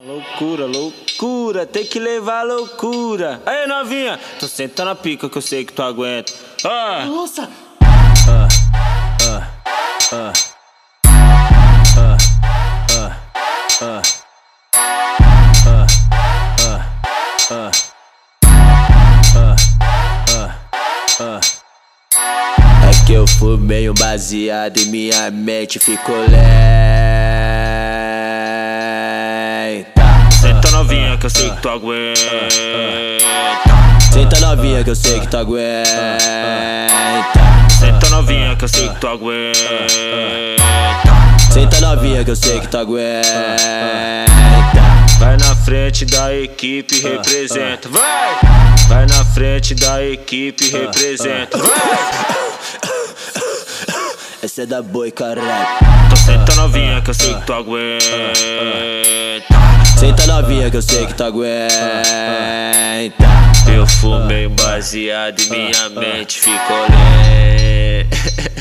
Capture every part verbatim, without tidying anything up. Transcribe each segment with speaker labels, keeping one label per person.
Speaker 1: Loucura, loucura, tem que levar loucura. Aí, novinha, tô sentando a pica que eu sei que tu aguenta. Ah.
Speaker 2: Nossa!
Speaker 1: Ah, ah, ah, ah, ah, ah, ah, ah, ah, ah. É que eu fumei um baseado e minha mente ficou lenta. Senta novinha que eu sei que tu aguenta. Senta novinha que eu sei que tu aguenta. Senta novinha que eu sei que tu aguenta. Senta novinha que eu sei que tu aguenta. Vai na frente da equipe, representa. Vai! Vai na frente da equipe, representa. Vai! Essa é da boi, caralho. Tô senta novinha que eu sei que tu aguenta. Senta novinha que eu sei que tu aguenta. Eu fumei um baseado e minha mente ficou lenta.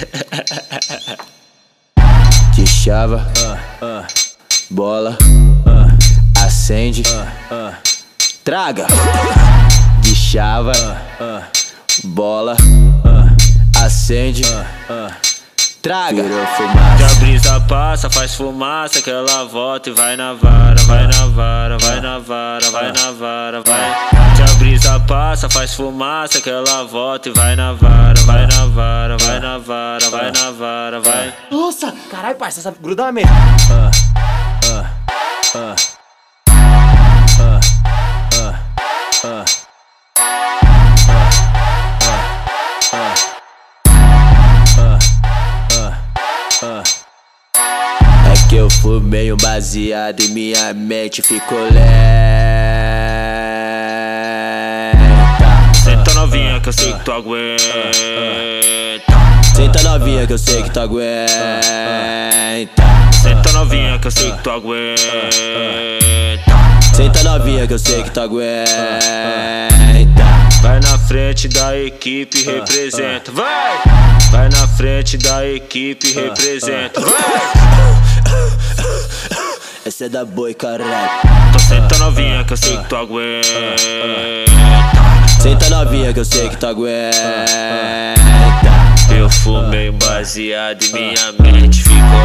Speaker 1: De chava, bola, acende, traga. De chava, bola, acende, traga. Que a brisa passa, faz fumaça, que ela volta e vai na vara, vai na vara, vai na vara, vai na vara, vai. Que a brisa passa, faz fumaça, que ela volta e vai na vara, vai na vara, vai na vara, vai na vara, vai.
Speaker 2: Nossa! Caralho, parça, sabe grudamento.
Speaker 1: Ah, ah, ah, ah, ah, ah. É que eu fumei um baseado e minha mente ficou lenta. Senta novinha que eu sei que tu aguenta. Senta novinha que eu sei que tu aguenta. Senta novinha que eu sei que tu aguenta. Senta novinha que eu sei que tu aguenta. Vai na frente da equipe, representa. Vai! Vai na frente da equipe, representa. Vai! Essa é da boi, caralho. Tô senta novinha que eu sei que tu aguenta. Senta novinha que eu sei que tu aguenta. Eu fumei um baseado e minha mente ficou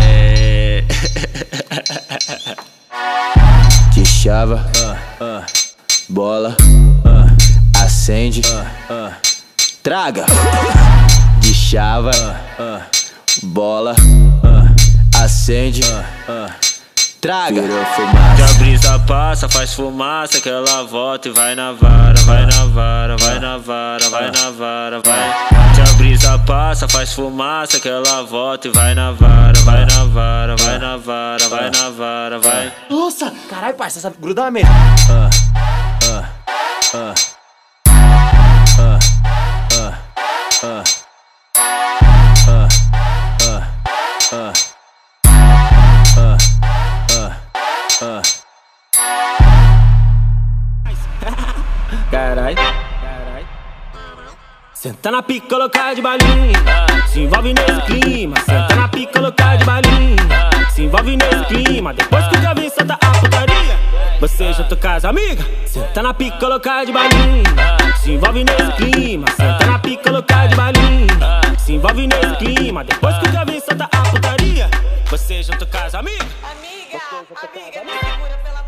Speaker 1: lenta. De chava, bola, acende, traga. De chava, bola, acende, traga. Que a brisa passa, faz fumaça, que ela volta e vai na vara, vai na vara, vai na vara, vai na vara, vai. Que a brisa passa, faz fumaça, que ela volta e vai na vara, vai na vara, vai na vara, vai na vara, vai.
Speaker 2: Nossa! Caralho, parça, sabe grudamento.
Speaker 1: Ah, ah, ah, ah, ah, ah. Carai, carai. Senta na pica, colocar de balinha. Se envolve nesse clima. Senta na pica, colocar de balinha. Se envolve nesse clima. Depois que já vem, senta a putaria. Você junto com as amigas. Senta na pica, colocar de balinha. Se envolve nesse clima. Senta na pica, colocar de balinha. Se envolve nesse clima. Depois que já vem, senta a putaria. Você junto com as amigas.
Speaker 3: Amiga, amiga, me segura pela